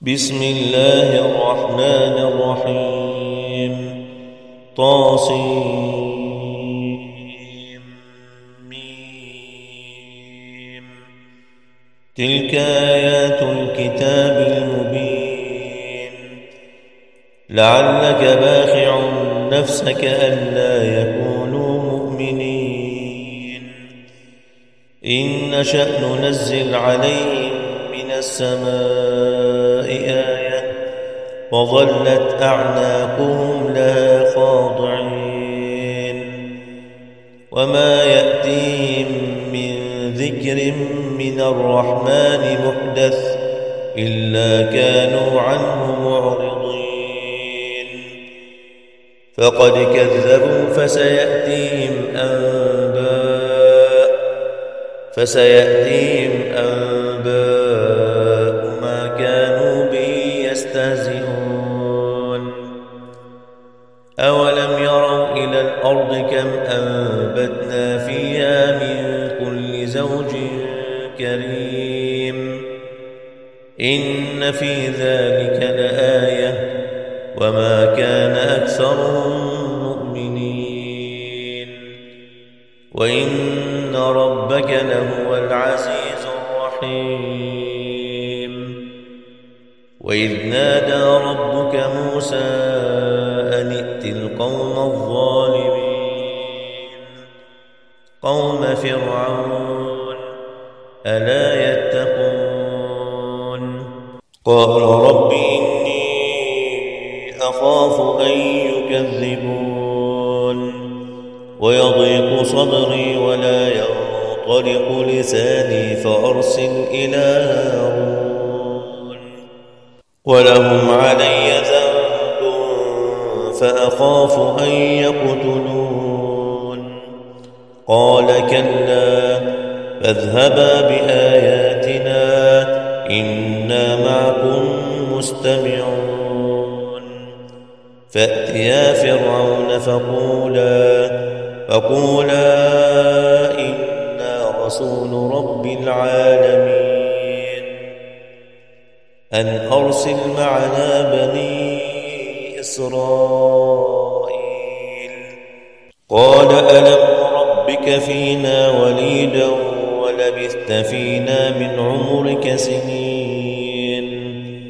بسم الله الرحمن الرحيم طاسيم ميم. تلك آيات الكتاب المبين لعلك باخع نفسك ألا يكونوا مؤمنين إن نشأ ننزل عليهم من السماء آية وظلت أعناقهم لها خاضعين وما يأتيهم من ذكر من الرحمن محدث إلا كانوا عنه معرضين فقد كذبوا فسيأتيهم أنباء ما كانوا به يستهزئون أولم يروا إلى الأرض كم أنبتنا فيها من كل زوج كريم إن في ذلك لآية وما كان أكثرهم مؤمنين وإن ربك لهو العزيز الرحيم وإذ نادى ربك موسى أن ائت القوم الظالمين قوم فرعون ألا يتقون قال رب إني أخاف أن يكذبون ويضيق صدري ولا ينطلق لساني فأرسل إلى هارون ولهم علي ذنب فأخاف أن يقتلون قال كلا فاذهبا بآياتنا إنا معكم مستمعون فأتيا فرعون فقولا إنا رسول رب العالمين أن أرسل معنا بني إسرائيل قال ألم ربك فينا وليدا ولبثت فينا من عمرك سنين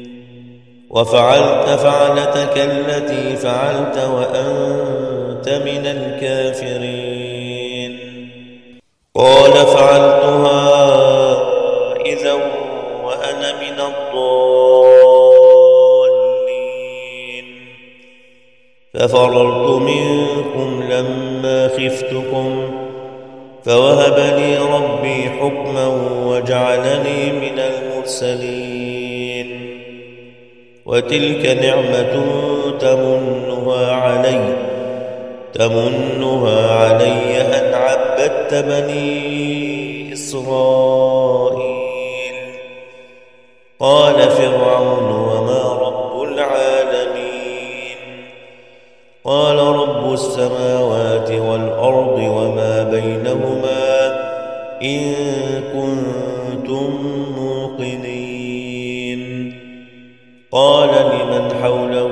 وفعلت فعلتك التي فعلت وأنت من الكافرين قال فعلتها إذا وأنا من الضالين ففررت منكم لما خفتكم فوهب لي ربي حكما وجعلني من المرسلين وتلك نعمة تمنها علي أن عبدت بني إسرائيل قال فرعون وما رب العالمين قال رب السماوات والأرض وما بينهما إن كنتم موقنين قال لمن حوله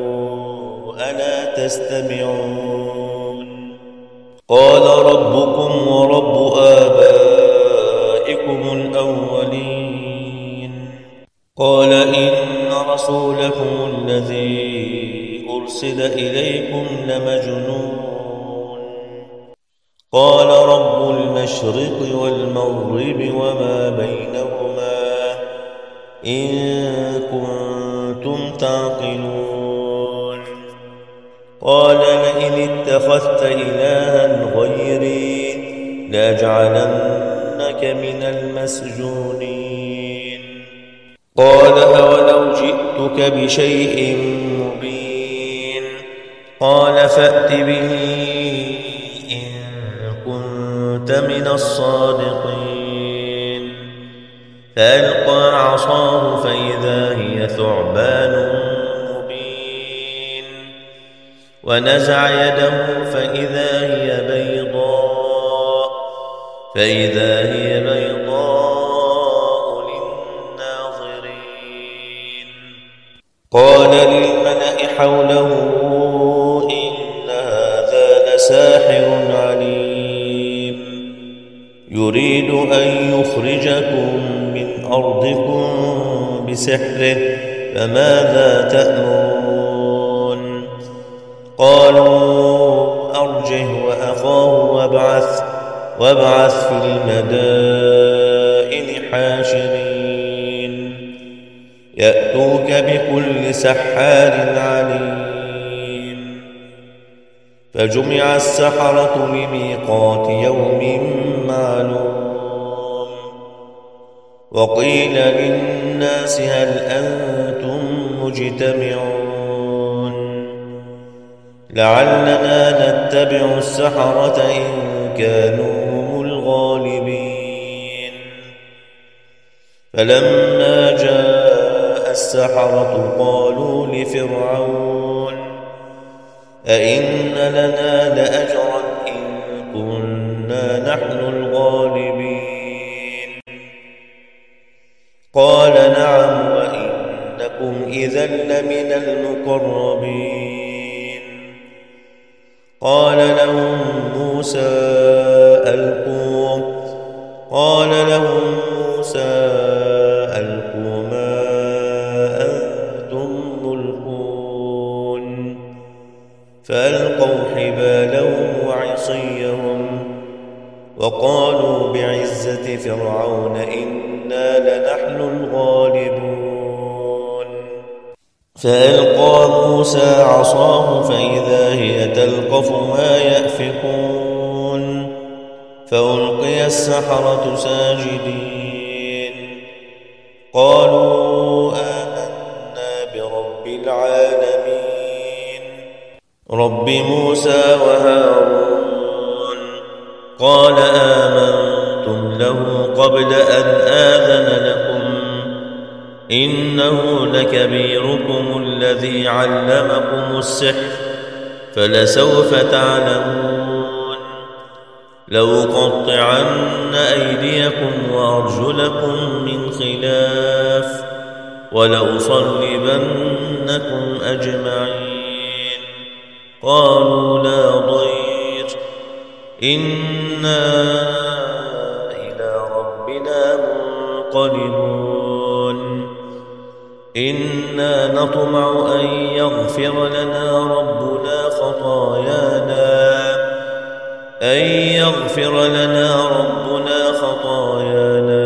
ألا تستمعون قال ربكم ورب آبائكم الأولين قال إن رسولكم الذي أرسل إليكم لمجنون قال رب المشرق والمغرب وما بينهما إن كنتم تعقلون قال لئن اتخذت إلها غيري لأجعلنك من المسجونين قال أولو جئتك بشيء مبين قال فأت به إن كنت من الصادقين فألقى عصاه فإذا هي ثعبان مبين ونزع يده فإذا هي بيضاء للناظرين قال للملأ حوله إن هذا لساحر عليم يريد أن يخرجكم من أرضكم بسحره فماذا تأمرون قالوا أرجه وأخاه وابعث في المدائن حاشرين يأتوك بكل سحار عليم فجمع السحرة لميقات يوم معلوم وقيل للناس هل أنتم مجتمعون لعلنا نتبع السحرة إن كانوا هم الغالبين فلما جاء السحرة قالوا لفرعون أئن لنا لأجرا إن كنا نحن الغالبين قال نعم وإنكم إذا لمن المقربين قال لهم موسى ألقوا ما أنتم ملقون فألقوا حبالهم وعصيهم وقالوا بعزة فرعون إنا لنحن الغالبون فألقى موسى عصاه فإذا هي تلقف ما يأفكون فألقي السحرة ساجدين قالوا آمنا برب العالمين رب موسى وهارون قال آمنتم له قبل أن آذن لكم إنه لكبيركم الذي علمكم السحر فلسوف تعلمون لأقطعن أيديكم وأرجلكم من خلاف ولأصلبنكم أجمعين قالوا لا ضير إنا إلى ربنا منقلبون إنا نطمع أن يغفر لنا ربنا خطايانا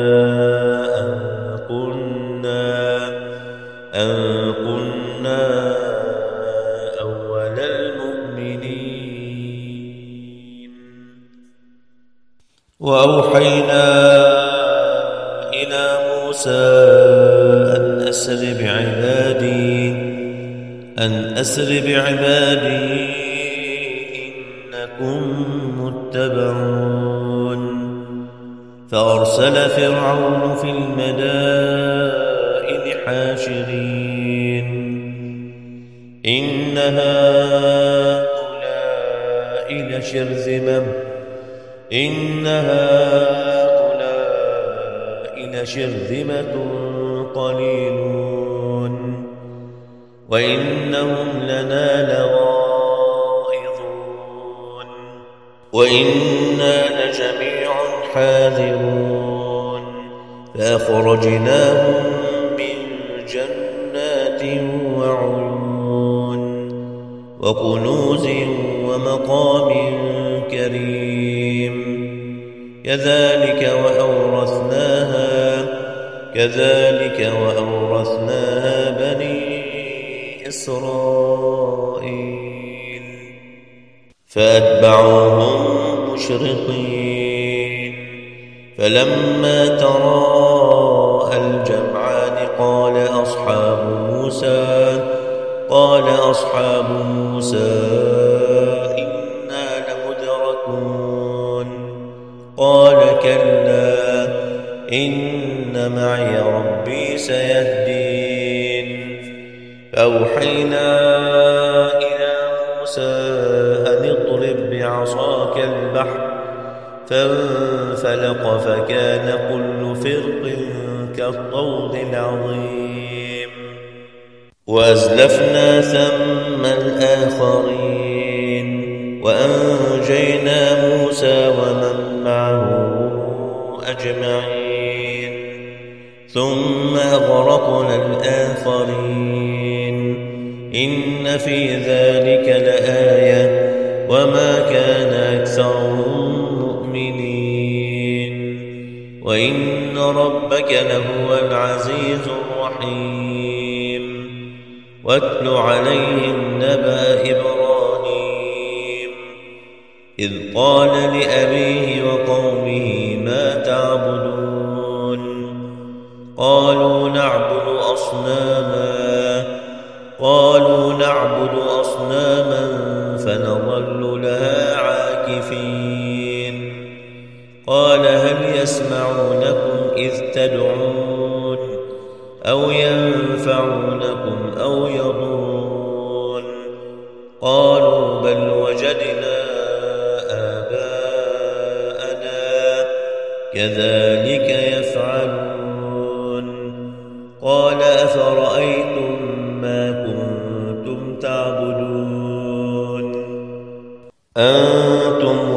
أن كنا أول المؤمنين وأوحينا إلى موسى أن أسر بعبادي إنكم متبعون فأرسل فرعون في المدائن حاشرين إن هؤلاء لشرذمة قليلون وإنهم لنا لغائظون وإنا لجميع حاذرون فأخرجناهم من جنات وعيون وكنوز ومقام كريم كذلك وأورثناها بني إسرائيل فأتبعوهم مشرقين فلما تراءى الجمعان قال أصحاب موسى إنا لمدركون قال كلا إن معي ربي سيهدين فأوحينا إلى موسى أن اضرب بعصاك البحر فانفلق فكان كل فرق كالطود العظيم وأزلفنا ثم الآخرين وأنجينا موسى ومن معه أجمعين ثم أغرقنا الآخرين إن في ذلك لآية وما كان أكثرهم مؤمنين وإن ربك لهو العزيز الرحيم واتل عليهم نبأ إبراهيم إذ قال لأبيه وقومه ما تعبدون قالوا نعبد أصناما فنظل لها عاكفين قال هل يسمعونكم إذ تدعون أو ينفعونكم أو يضرون قالوا بل وجدنا آباءنا كذلك يفعلون قال أفرأيتم ما كنتم تعبدون أنتم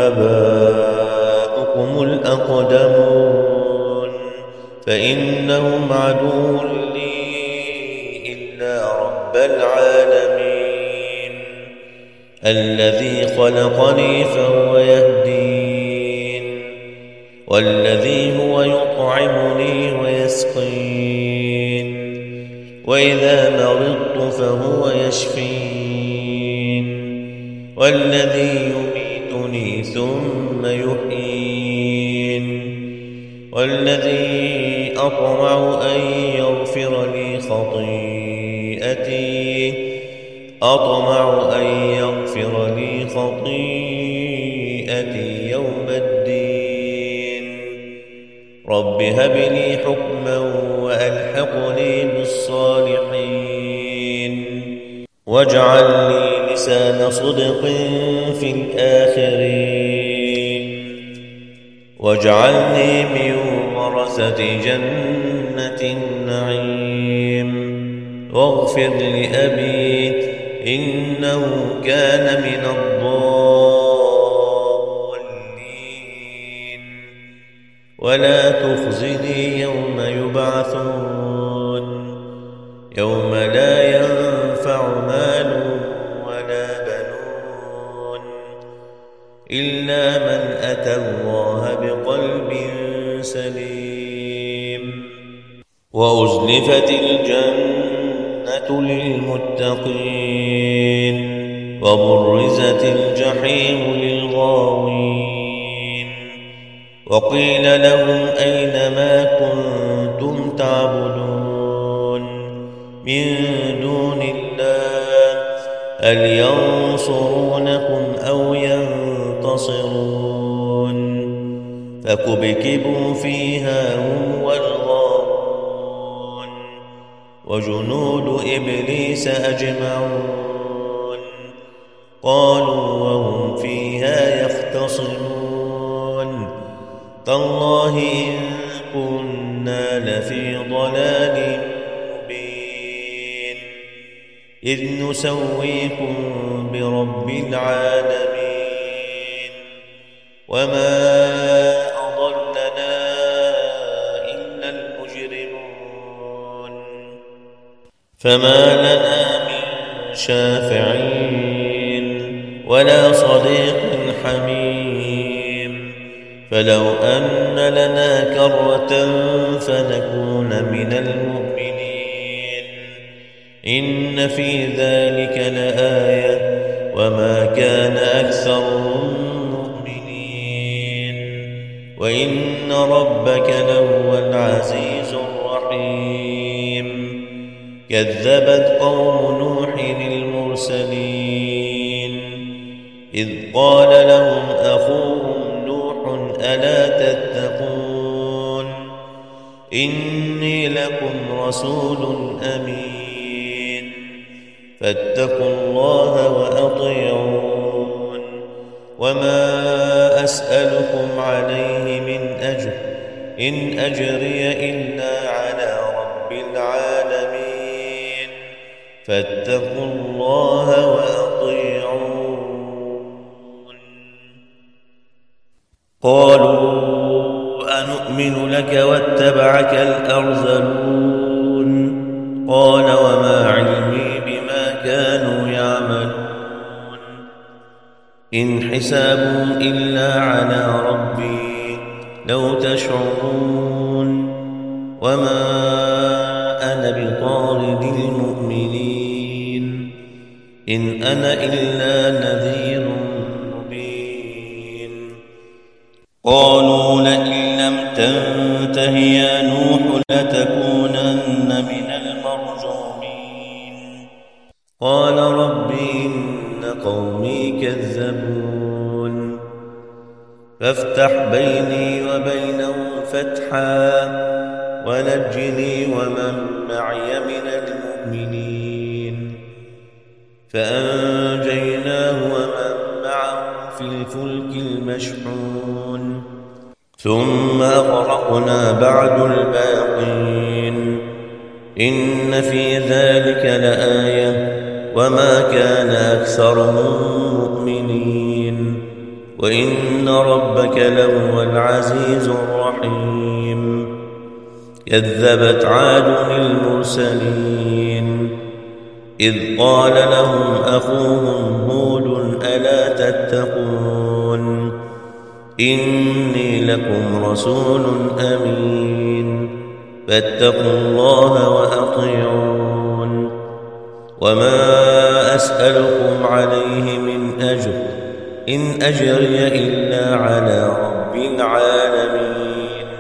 وآباؤكم الأقدمون فإنهم عدو لي إلا رب العالمين الذي خلقني فهو يهدين والذي هو يطعمني ويسقين وإذا مرضت فهو يشفين والذي يميتني ثم يحيين والذي أطمع أن يغفر لي خطيئتي يوم الدين رب هب لي حكما وألحقني بالصالحين واجعل لي لسان صدق في الآخرين واجعلني من ورثة جنة النعيم واغفر لأبي إنه كان من الضالين ولا تخزني يوم يبعثون يوم لا ينفع مال ولا بنون إلا من أتى الله بقلب سليم وأزلفت الجنة للمتقين وبرزت الجحيم للغاوين وقيل لهم أين ما كنتم تعبدون من دون الله هل ينصرونكم أو ينتصرون فكبكبوا فيها هم والغاوون وجنود إبليس أجمعون قالوا وهم فيها يختصمون تالله إن كنا لفي ضلال مبين إذ نسويكم برب العالمين وما أضلنا إلا المجرمون فما لنا من شافعين ولا صديق حميم فلو أن لنا كرة فنكون من المؤمنين إن في ذلك لآية وما كان أكثرهم مؤمنين وإن ربك لهو العزيز الرحيم كذبت قوم نوح المرسلين إذ قال لهم أخوهم نوح ألا تتقون إني لكم رسول أمين فاتقوا الله وأطيعون وما أسألكم عليه من أجر إن أجري إلا على رب العالمين فاتقوا الله وأطيعون. قالوا أنؤمن لك واتبعك الأرذلون. قال وما علمي بما كانوا يعملون. إن حسابهم إلا على ربي لو تشعرون. وما أنا بطارد المؤمنين إن أنا إلا نذير مبين. قالوا لئن لم تنته يا نوح لتكونن من المرجومين. قال رب إن قومي كذبون. فافتح بيني وبينهم فتحا ونجني ومن معي من المؤمنين. فأنجيناه ومن معه في الفلك المشحون. ثم أغرقنا بعد الباقين. إن في ذلك لآية وما كان أكثرهم مؤمنين وإن ربك لهو العزيز الرحيم. كذبت عاد المرسلين إذ قال لهم أخوهم هود ألا تتقون إني لكم رسول أمين فاتقوا الله وأطيعون. وما أسألكم عليه من أجر إن أجري إلا على رب العالمين.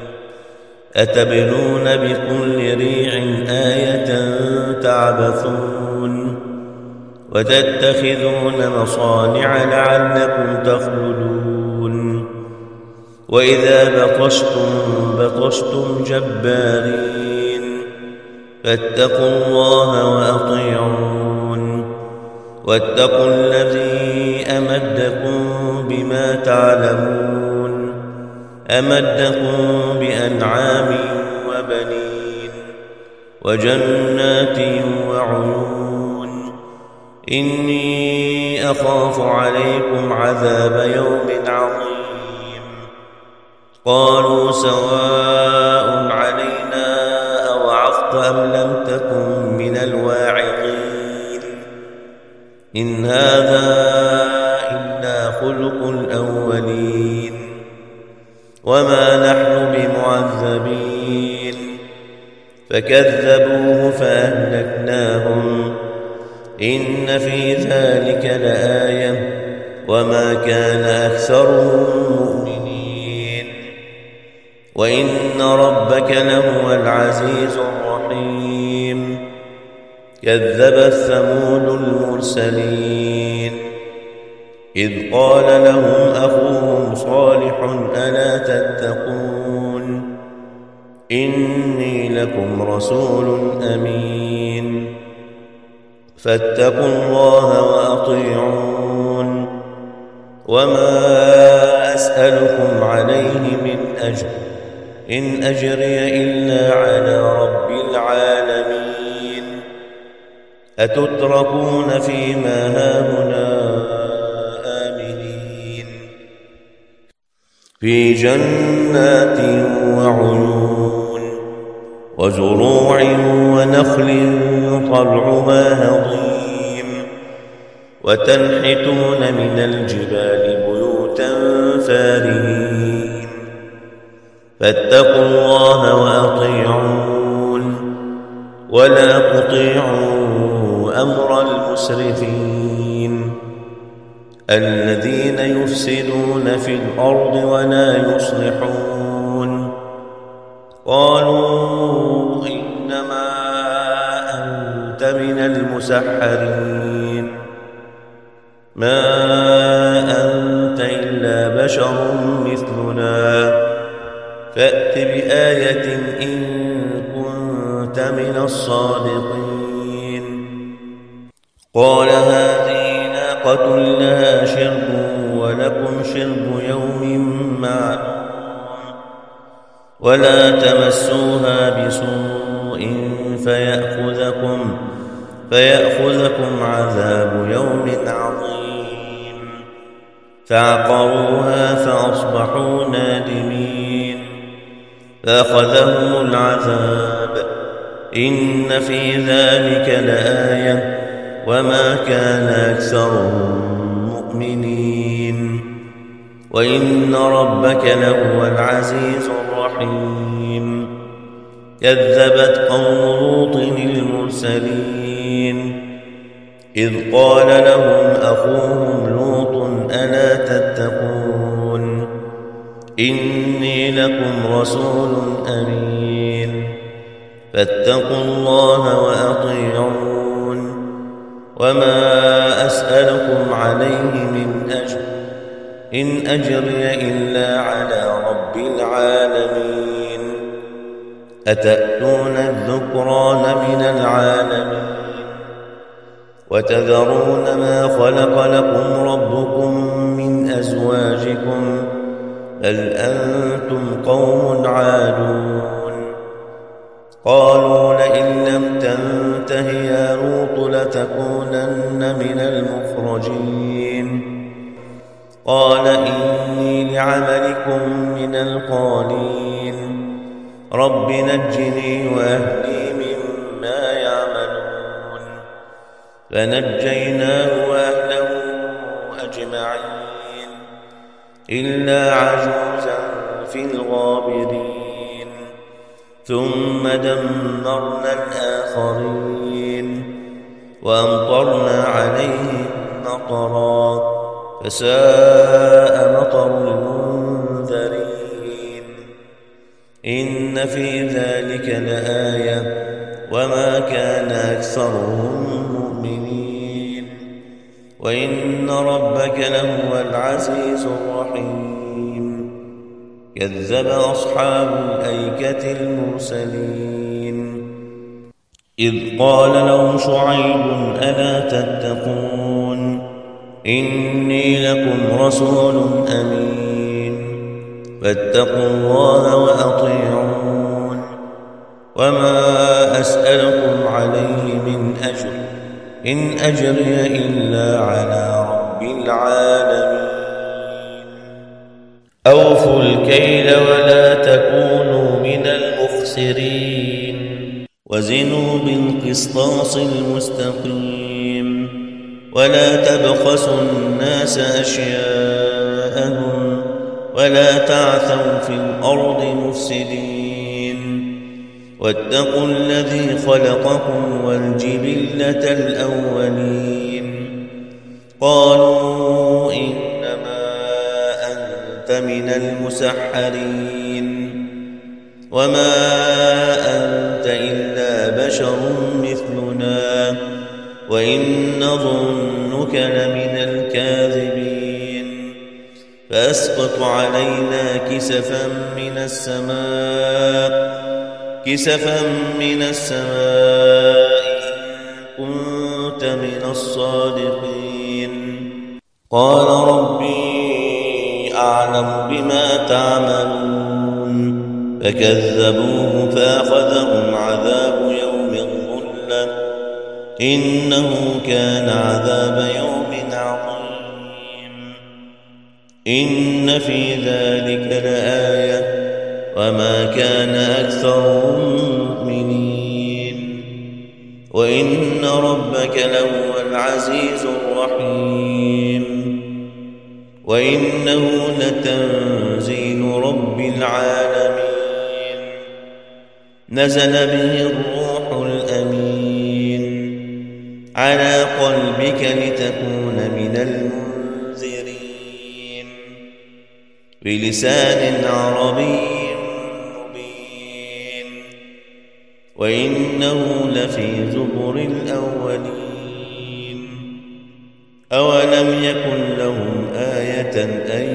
أتبنون بكل ريع آية تعبثون وتتخذون مصانع لعلكم تخلدون. وإذا بطشتم جبارين فاتقوا الله وأطيعون. واتقوا الذي أمدكم بما تعلمون أمدكم بأنعام وبنين وجنات وعيون. إني أخاف عليكم عذاب يوم عظيم. قالوا سواء علينا أوعظت أم لم تكن من الواعظين. إن هذا إلا خلق الأولين وما نحن بمعذبين. فكذبوه فأهلكناهم. إن في ذلك لآية وما كان أكثرهم مؤمنين وإن ربك لهو العزيز الرحيم. كذبت ثمود المرسلين إذ قال لهم أخوهم صالح ألا تتقون إني لكم رسول أمين فاتقوا الله وأطيعون. وما أسألكم عليه من أجر إن أجري إلا على رب العالمين. أتتركون فيما هاهنا في جنات وعيون وزروع ونخل طلعها هضيم وتنحتون من الجبال بيوتا فارهين. فاتقوا الله وأطيعون ولا تطيعوا أمر المسرفين الذين يفسدون في الأرض ولا يصلحون. قالوا إنما أنت من المسحرين ما أنت إلا بشر مثلنا فأت بآية إن كنت من الصادقين. قال هذه ناقة لها شرب ولكم شرب يوم معلوم ولا تمسوها بسوء فيأخذكم عذاب يوم عظيم. فعقروها فأصبحوا نادمين. فأخذهم العذاب. إن في ذلك لآية وما كان أكثرهم مؤمنين وإن ربك لهو العزيز الرحيم. كذبت قوم لوط المرسلين إذ قال لهم أخوهم لوط ألا تتقون إني لكم رسول أمين فاتقوا الله وأطيعون وما أسألكم عليه من أجر إن أجري إلا على رب العالمين. أتأتون الذكران من العالمين وتذرون ما خلق لكم ربكم من أزواجكم بل أنتم قوم عادون. قالوا لئن لم تنته يا لوط لتكونن من المخرجين. قال إني لعملكم من القالين رب نجني وأهلي مما يعملون. فنجيناه وأهله أجمعين إلا عجوزا في الغابرين. ثم دمرنا الآخرين وأمطرنا عليهم مطرا فساء مطر المنذرين. إن في ذلك لآية وما كان أكثرهم مؤمنين وإن ربك لهو العزيز الرحيم. كذب أصحاب الأيكة المرسلين إذ قال لهم شعيب ألا تتقون إني لكم رسول أمين فاتقوا الله وأطيعون وما أسألكم عليه من أجر إن أجري إلا على رب العالمين. أوفوا الكيل ولا تكونوا من المخسرين وزنوا بالقسطاس المستقيم ولا تبخسوا الناس أشياءهم ولا تعثوا في الأرض مفسدين واتقوا الذي خلقكم والجبلة الأولين. قالوا إنما أنت من المسحرين وما أنت إلا بشر مثلنا وإن نظنك لمن الكاذبين. فأسقط علينا كسفا من السماء إن كنت من الصادقين. قال ربي أعلم بما تعملون. فكذبوه فأخذهم عذاب يوم الظلة إنه كان عذاب يوم عظيم. إن في ذلك لآية وما كان أكثرهم مؤمنين وإن ربك لهو العزيز الرحيم. وإنه لتنزيل رب العالمين نزل به الروح الأمين على قلبك لتكون من المنذرين بلسان عربي مبين وإنه لفي زبر الأولين. أولم يكن لهم آية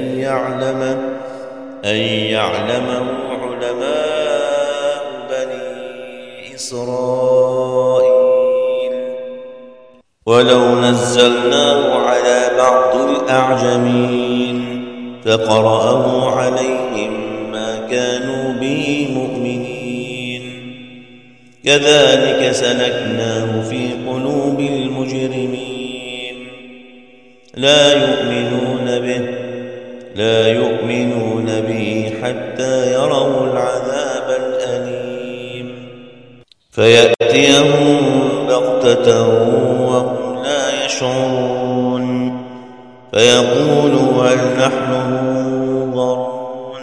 أن يعلمه علماء بني إسرائيل. ولو نزلناه على بعض الأعجمين فقرأه عليهم ما كانوا به مؤمنين. كذلك سلكناه في قلوب المجرمين لا يؤمنون به حتى يروا العذاب الأليم فيأتيهم بغتة وهم لا يشعرون فيقولوا هل نحن منظرون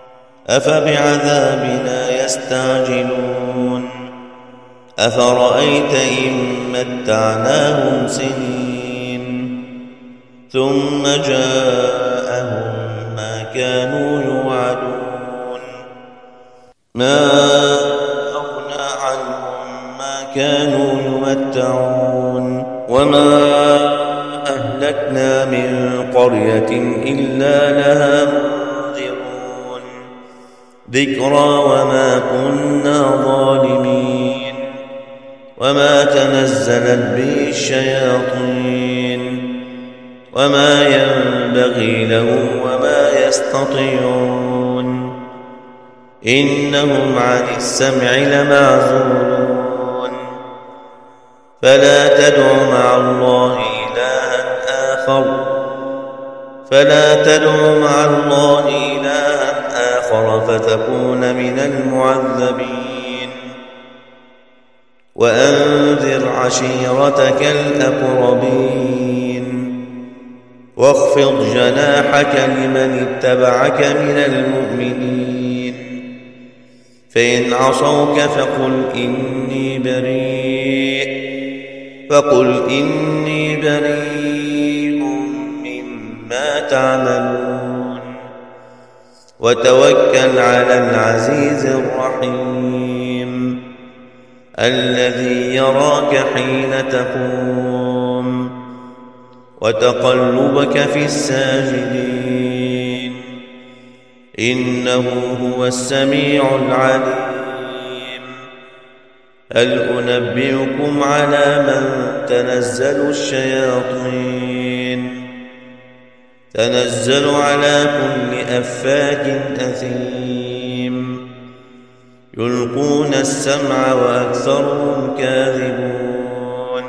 أفبعذابنا يستعجلون أفرأيت إن متعناهم سنين ثم جاءهم ما كانوا يوعدون ما أغنى عنهم ما كانوا يمتعون وما أهلكنا من قرية إلا لها منذرون ذكرى وما كنا ظالمين وما تنزلت به الشياطين وما ينبغي لهم وما يستطيعون إنهم عن السمع لمعزولون فلا تدع مع الله إلها آخر فتكون من المعذبين وأنذر عشيرتك الأقربين واخفض جناحك لمن اتبعك من المؤمنين فإن عصوك فقل إني بريء مما تعملون وتوكل على العزيز الرحيم الذي يراك حين تقوم وتقلبك في الساجدين إنه هو السميع العليم هل أنبئكم على من تنزل الشياطين تنزل على كل أفاك أثيم يلقون السمع وأكثرهم كاذبون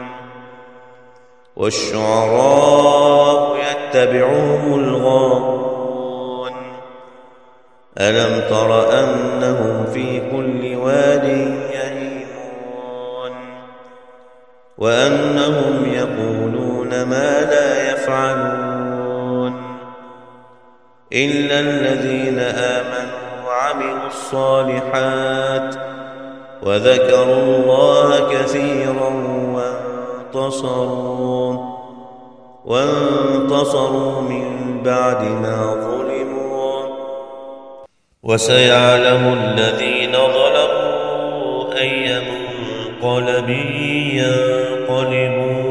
والشعراء يتبعهم الغاوون ألم تر أنهم في كل واد يهيمون وأنهم يقولون ما لا يفعلون إلا الذين آمنوا وعملوا الصالحات وذكروا الله كثيرا وانتصروا من بعد ما ظلموا وسيعلم الذين ظلموا أي منقلب ينقلبون